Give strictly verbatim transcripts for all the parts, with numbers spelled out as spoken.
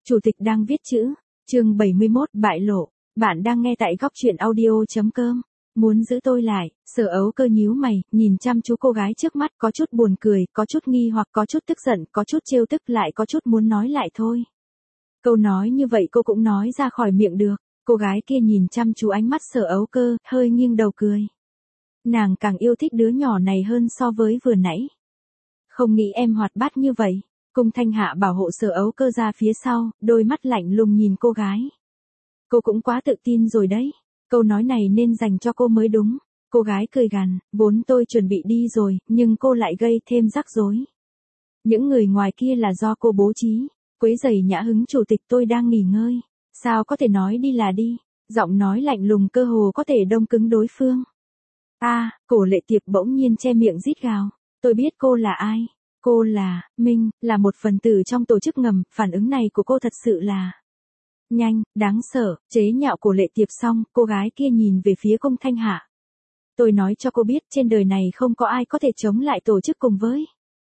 Chủ tịch đang viết chữ. Chương bảy mươi mốt bại lộ. Bạn đang nghe tại góc truyện audio chấm com. Muốn giữ tôi lại, Sở Ấu Cơ nhíu mày, nhìn chăm chú cô gái trước mắt, có chút buồn cười, có chút nghi hoặc, có chút tức giận, có chút trêu tức, lại có chút muốn nói lại thôi. Câu nói như vậy cô cũng nói ra khỏi miệng được. Cô gái kia nhìn chăm chú ánh mắt Sở Ấu Cơ, hơi nghiêng đầu cười. Nàng càng yêu thích đứa nhỏ này hơn so với vừa nãy. Không nghĩ em hoạt bát như vậy. Cung Thanh Hạ bảo hộ Sở Ấu Cơ ra phía sau, đôi mắt lạnh lùng nhìn cô gái. Cô cũng quá tự tin rồi đấy. Câu nói này nên dành cho cô mới đúng. Cô gái cười gằn, vốn tôi chuẩn bị đi rồi, nhưng cô lại gây thêm rắc rối. Những người ngoài kia là do cô bố trí. Quấy rầy nhã hứng chủ tịch, tôi đang nghỉ ngơi. Sao có thể nói đi là đi. Giọng nói lạnh lùng cơ hồ có thể đông cứng đối phương. A, à, Cổ Lệ Tiệp bỗng nhiên che miệng rít gào. Tôi biết cô là ai. Cô là, Minh, là một phần tử trong tổ chức ngầm, phản ứng này của cô thật sự là nhanh, đáng sợ, chế nhạo Cổ Lệ Tiệp xong, cô gái kia nhìn về phía Cung Thanh Hạ. Tôi nói cho cô biết, trên đời này không có ai có thể chống lại tổ chức cùng với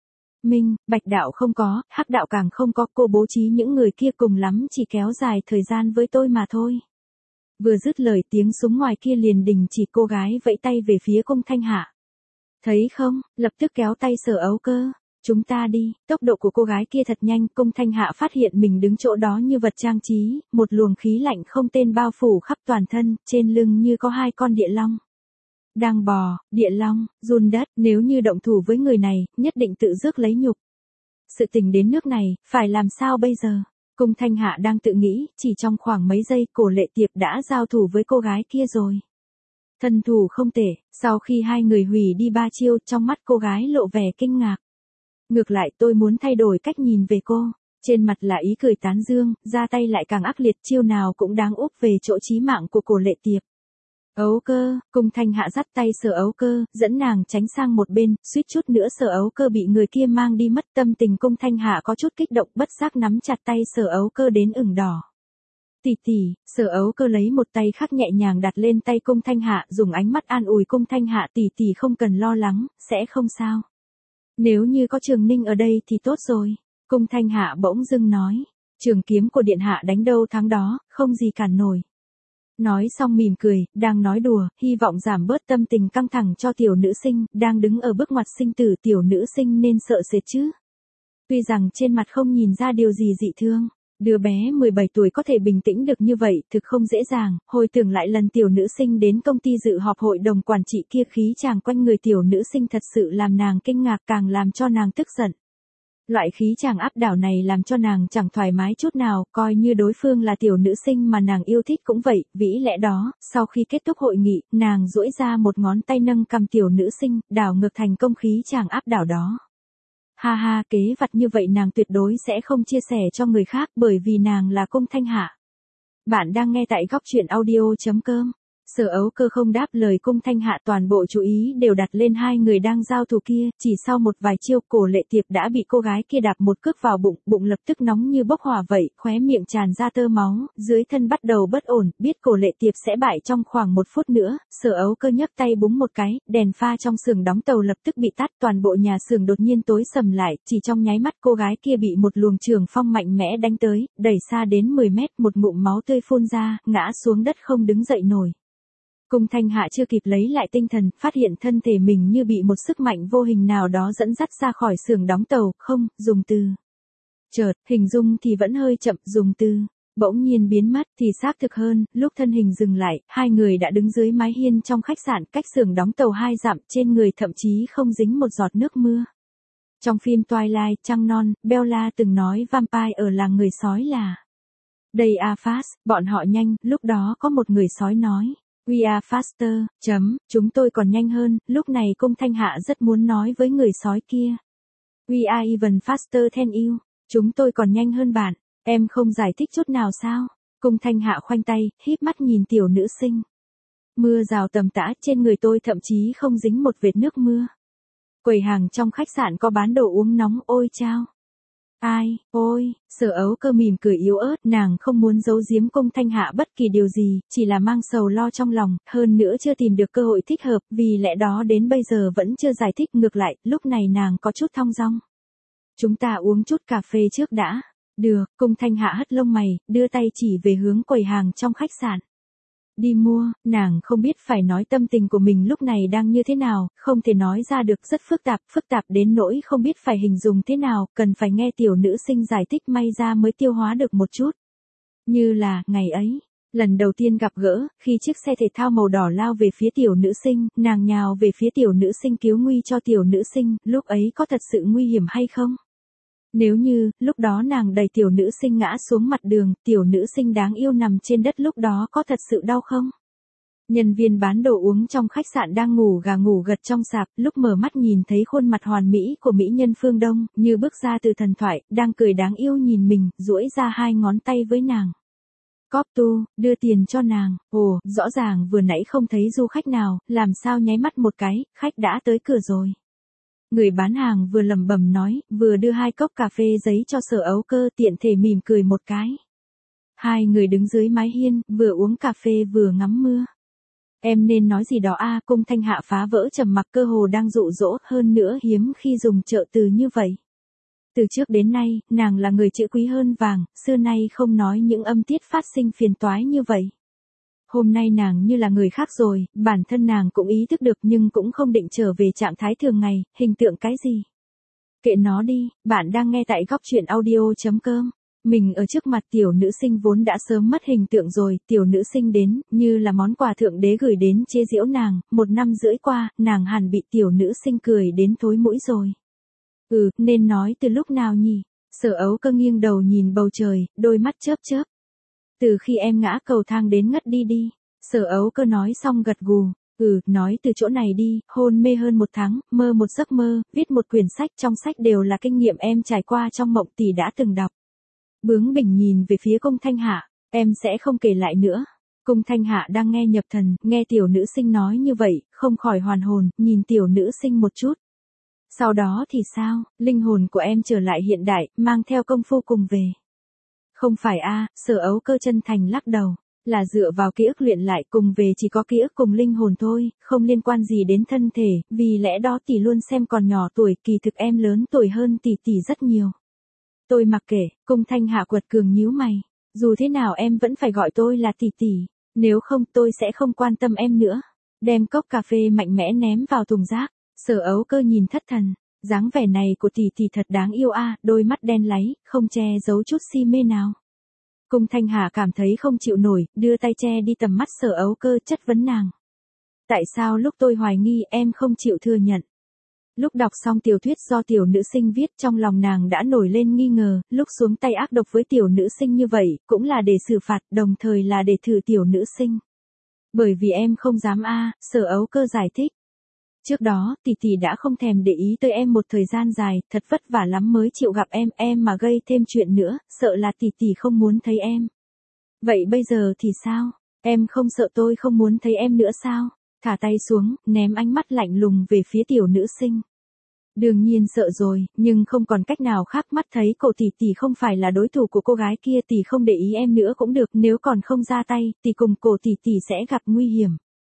Minh, Bạch đạo không có, Hắc đạo càng không có, cô bố trí những người kia cùng lắm chỉ kéo dài thời gian với tôi mà thôi. Vừa dứt lời tiếng súng ngoài kia liền đình chỉ, cô gái vẫy tay về phía Cung Thanh Hạ. Thấy không, lập tức kéo tay Sở Ấu Cơ. Chúng ta đi, tốc độ của cô gái kia thật nhanh, Cung Thanh Hạ phát hiện mình đứng chỗ đó như vật trang trí, một luồng khí lạnh không tên bao phủ khắp toàn thân, trên lưng như có hai con địa long. Đang bò, địa long, run đất, nếu như động thủ với người này, nhất định tự rước lấy nhục. Sự tình đến nước này, phải làm sao bây giờ? Cung Thanh Hạ đang tự nghĩ, chỉ trong khoảng mấy giây, Cổ Lệ Tiệp đã giao thủ với cô gái kia rồi. Thân thủ không tệ, sau khi hai người hủy đi ba chiêu, trong mắt cô gái lộ vẻ kinh ngạc. Ngược lại tôi muốn thay đổi cách nhìn về cô. Trên mặt là ý cười tán dương, ra tay lại càng ác liệt, chiêu nào cũng đáng úp về chỗ chí mạng của Cổ Lệ Tiệp. Ấu Cơ, Cung Thanh Hạ dắt tay Sở Ấu Cơ, dẫn nàng tránh sang một bên, suýt chút nữa Sở Ấu Cơ bị người kia mang đi mất. Tâm tình Cung Thanh Hạ có chút kích động, bất giác nắm chặt tay Sở Ấu Cơ đến ửng đỏ. Tỷ tỷ, Sở Ấu Cơ lấy một tay khác nhẹ nhàng đặt lên tay Cung Thanh Hạ, dùng ánh mắt an ủi Cung Thanh Hạ, tỷ tỷ không cần lo lắng, sẽ không sao. Nếu như có Trường Ninh ở đây thì tốt rồi. Cung Thanh Hạ bỗng dưng nói. Trường kiếm của điện hạ đánh đâu thắng đó, không gì cản nổi. Nói xong mỉm cười, đang nói đùa, hy vọng giảm bớt tâm tình căng thẳng cho tiểu nữ sinh, đang đứng ở bước ngoặt sinh tử. Tiểu nữ sinh nên sợ sệt chứ. Tuy rằng trên mặt không nhìn ra điều gì dị thương. Đứa bé mười bảy tuổi có thể bình tĩnh được như vậy, thực không dễ dàng. Hồi tưởng lại lần tiểu nữ sinh đến công ty dự họp hội đồng quản trị kia, khí chàng quanh người tiểu nữ sinh thật sự làm nàng kinh ngạc, càng làm cho nàng tức giận. Loại khí chàng áp đảo này làm cho nàng chẳng thoải mái chút nào, coi như đối phương là tiểu nữ sinh mà nàng yêu thích cũng vậy. Vĩ lẽ đó, sau khi kết thúc hội nghị, nàng duỗi ra một ngón tay nâng cầm tiểu nữ sinh, đảo ngược thành công khí chàng áp đảo đó. Ha ha, kế vặt như vậy nàng tuyệt đối sẽ không chia sẻ cho người khác, bởi vì nàng là Cung Thanh Hạ. Bạn đang nghe tại góc truyện audio chấm com. Sở Ấu Cơ không đáp lời Cung Thanh Hạ, toàn bộ chú ý đều đặt lên hai người đang giao thủ kia. Chỉ sau một vài chiêu, Cổ Lệ Tiệp đã bị cô gái kia đạp một cước vào bụng, bụng lập tức nóng như bốc hỏa vậy, khóe miệng tràn ra tơ máu, dưới thân bắt đầu bất ổn, biết Cổ Lệ Tiệp sẽ bại trong khoảng một phút nữa. Sở Ấu Cơ nhấc tay búng một cái, đèn pha trong xưởng đóng tàu lập tức bị tắt, toàn bộ nhà xưởng đột nhiên tối sầm lại, chỉ trong nháy mắt cô gái kia bị một luồng trường phong mạnh mẽ đánh tới, đẩy xa đến mười mét, một ngụm máu tươi phun ra, ngã xuống đất không đứng dậy nổi. Cung Thanh Hạ chưa kịp lấy lại tinh thần, phát hiện thân thể mình như bị một sức mạnh vô hình nào đó dẫn dắt ra khỏi xưởng đóng tàu, không, dùng từ. Chợt, hình dung thì vẫn hơi chậm, dùng từ. Bỗng nhiên biến mất thì xác thực hơn, lúc thân hình dừng lại, hai người đã đứng dưới mái hiên trong khách sạn cách xưởng đóng tàu hai dặm, trên người thậm chí không dính một giọt nước mưa. Trong phim Twilight, Trăng Non, Bella từng nói vampire ở làng người sói là They are fast, bọn họ nhanh, lúc đó có một người sói nói. We are faster, chấm, chúng tôi còn nhanh hơn. Lúc này Cung Thanh Hạ rất muốn nói với người sói kia. We are even faster than you, chúng tôi còn nhanh hơn bạn, em không giải thích chút nào sao? Cung Thanh Hạ khoanh tay, híp mắt nhìn tiểu nữ sinh. Mưa rào tầm tã, trên người tôi thậm chí không dính một vệt nước mưa. Quầy hàng trong khách sạn có bán đồ uống nóng, ôi chao. Ai, ôi, Sở Ấu Cơ mỉm cười yếu ớt, nàng không muốn giấu giếm Cung Thanh Hạ bất kỳ điều gì, chỉ là mang sầu lo trong lòng, hơn nữa chưa tìm được cơ hội thích hợp, vì lẽ đó đến bây giờ vẫn chưa giải thích. Ngược lại, lúc này nàng có chút thong dong. Chúng ta uống chút cà phê trước đã. Được, Cung Thanh Hạ hất lông mày, đưa tay chỉ về hướng quầy hàng trong khách sạn. Đi mua, nàng không biết phải nói tâm tình của mình lúc này đang như thế nào, không thể nói ra được, rất phức tạp, phức tạp đến nỗi không biết phải hình dung thế nào, cần phải nghe tiểu nữ sinh giải thích may ra mới tiêu hóa được một chút. Như là, ngày ấy, lần đầu tiên gặp gỡ, khi chiếc xe thể thao màu đỏ lao về phía tiểu nữ sinh, nàng nhào về phía tiểu nữ sinh cứu nguy cho tiểu nữ sinh, lúc ấy có thật sự nguy hiểm hay không? Nếu như, lúc đó nàng đẩy tiểu nữ sinh ngã xuống mặt đường, tiểu nữ sinh đáng yêu nằm trên đất lúc đó có thật sự đau không? Nhân viên bán đồ uống trong khách sạn đang ngủ gà ngủ gật trong sạp, lúc mở mắt nhìn thấy khuôn mặt hoàn mỹ của mỹ nhân Phương Đông, như bước ra từ thần thoại, đang cười đáng yêu nhìn mình, duỗi ra hai ngón tay với nàng. Cóp tu, đưa tiền cho nàng, ồ, rõ ràng vừa nãy không thấy du khách nào, làm sao nháy mắt một cái, khách đã tới cửa rồi. Người bán hàng vừa lẩm bẩm nói, vừa đưa hai cốc cà phê giấy cho Sở Ấu Cơ, tiện thể mỉm cười một cái. Hai người đứng dưới mái hiên, vừa uống cà phê vừa ngắm mưa. Em nên nói gì đó a? Cung Thanh Hạ phá vỡ trầm mặc, cơ hồ đang dụ dỗ, hơn nữa hiếm khi dùng trợ từ như vậy. Từ trước đến nay, nàng là người chữ quý hơn vàng, xưa nay không nói những âm tiết phát sinh phiền toái như vậy. Hôm nay nàng như là người khác rồi, bản thân nàng cũng ý thức được nhưng cũng không định trở về trạng thái thường ngày, hình tượng cái gì. Kệ nó đi, bạn đang nghe tại góc truyện audio chấm com. Mình ở trước mặt tiểu nữ sinh vốn đã sớm mất hình tượng rồi, tiểu nữ sinh đến, như là món quà thượng đế gửi đến chế giễu nàng, một năm rưỡi qua, nàng hẳn bị tiểu nữ sinh cười đến thối mũi rồi. Ừ, nên nói từ lúc nào nhỉ? Sở Ấu Cơ nghiêng đầu nhìn bầu trời, đôi mắt chớp chớp. Từ khi em ngã cầu thang đến ngất đi đi. Sở Ấu Cơ nói xong gật gù. Ừ, nói từ chỗ này đi, hôn mê hơn một tháng, mơ một giấc mơ, viết một quyển sách, trong sách đều là kinh nghiệm em trải qua trong mộng tỷ đã từng đọc. Bướng bỉnh nhìn về phía Cung Thanh Hạ, em sẽ không kể lại nữa. Cung Thanh Hạ đang nghe nhập thần, nghe tiểu nữ sinh nói như vậy, không khỏi hoàn hồn, nhìn tiểu nữ sinh một chút. Sau đó thì sao, linh hồn của em trở lại hiện đại, mang theo công phu cùng về. Không phải a, Sở Ấu Cơ chân thành lắc đầu, là dựa vào ký ức luyện lại, cùng về chỉ có ký ức cùng linh hồn thôi, không liên quan gì đến thân thể, vì lẽ đó tỷ luôn xem còn nhỏ tuổi, kỳ thực em lớn tuổi hơn tỷ tỷ rất nhiều. Tôi mặc kệ, Cung Thanh Hạ quật cường nhíu mày, dù thế nào em vẫn phải gọi tôi là tỷ tỷ, nếu không tôi sẽ không quan tâm em nữa. Đem cốc cà phê mạnh mẽ ném vào thùng rác, Sở Ấu Cơ nhìn thất thần, dáng vẻ này của tỷ tỷ thật đáng yêu a, đôi mắt đen láy, không che giấu chút si mê nào. Cung Thanh Hà cảm thấy không chịu nổi, đưa tay che đi tầm mắt Sở Ấu Cơ, chất vấn nàng. Tại sao lúc tôi hoài nghi em không chịu thừa nhận? Lúc đọc xong tiểu thuyết do tiểu nữ sinh viết, trong lòng nàng đã nổi lên nghi ngờ, lúc xuống tay ác độc với tiểu nữ sinh như vậy, cũng là để xử phạt, đồng thời là để thử tiểu nữ sinh. Bởi vì em không dám a, Sở Ấu Cơ giải thích. Trước đó, tỷ tỷ đã không thèm để ý tới em một thời gian dài, thật vất vả lắm mới chịu gặp em, em mà gây thêm chuyện nữa, sợ là tỷ tỷ không muốn thấy em. Vậy bây giờ thì sao? Em không sợ tôi không muốn thấy em nữa sao? Thả tay xuống, ném ánh mắt lạnh lùng về phía tiểu nữ sinh. Đương nhiên sợ rồi, nhưng không còn cách nào khác, mắt thấy cổ tỷ tỷ không phải là đối thủ của cô gái kia, tỷ không để ý em nữa cũng được, nếu còn không ra tay, tỷ cùng cổ tỷ tỷ sẽ gặp nguy hiểm.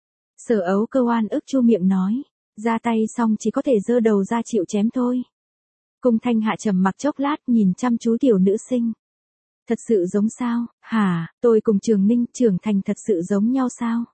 Sở Ấu Cơ oan ức chu miệng nói. Ra tay xong chỉ có thể giơ đầu ra chịu chém thôi. Cung Thanh Hạ trầm mặc chốc lát, nhìn chăm chú tiểu nữ sinh. Thật sự giống sao, hả, tôi cùng Trường Ninh trưởng thành thật sự giống nhau sao?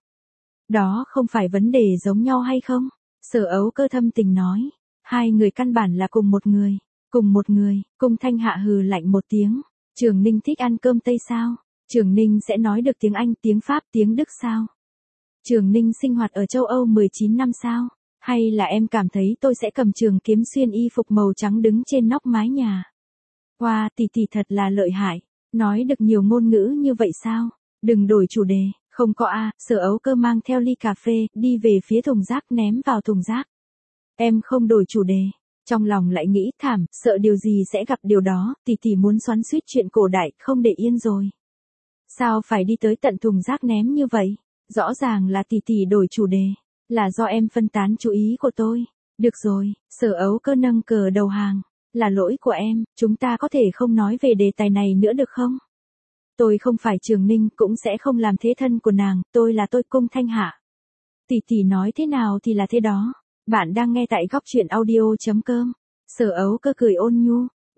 Đó không phải vấn đề giống nhau hay không? Sở Ấu Cơ thâm tình nói. Hai người căn bản là cùng một người. Cùng một người, Cung Thanh Hạ hừ lạnh một tiếng. Trường Ninh thích ăn cơm Tây sao? Trường Ninh sẽ nói được tiếng Anh, tiếng Pháp, tiếng Đức sao? Trường Ninh sinh hoạt ở châu Âu mười chín năm sao? Hay là em cảm thấy tôi sẽ cầm trường kiếm xuyên y phục màu trắng đứng trên nóc mái nhà? Wow, tỷ tỷ thật là lợi hại. Nói được nhiều ngôn ngữ như vậy sao? Đừng đổi chủ đề, không có a. Sở Ấu Cơ mang theo ly cà phê, đi về phía thùng rác, ném vào thùng rác. Em không đổi chủ đề. Trong lòng lại nghĩ thảm, sợ điều gì sẽ gặp điều đó, tỷ tỷ muốn xoắn xuýt chuyện cổ đại, không để yên rồi. Sao phải đi tới tận thùng rác ném như vậy? Rõ ràng là tỷ tỷ đổi chủ đề. Là do em phân tán chú ý của tôi. Được rồi, Sở Ấu Cơ nâng cờ đầu hàng. Là lỗi của em, chúng ta có thể không nói về đề tài này nữa được không? Tôi không phải Trường Ninh, cũng sẽ không làm thế thân của nàng, tôi là tôi, Cung Thanh Hạ. Tỷ tỷ nói thế nào thì là thế đó. Bạn đang nghe tại góc truyện audio chấm com. Sở Ấu Cơ cười ôn nhu.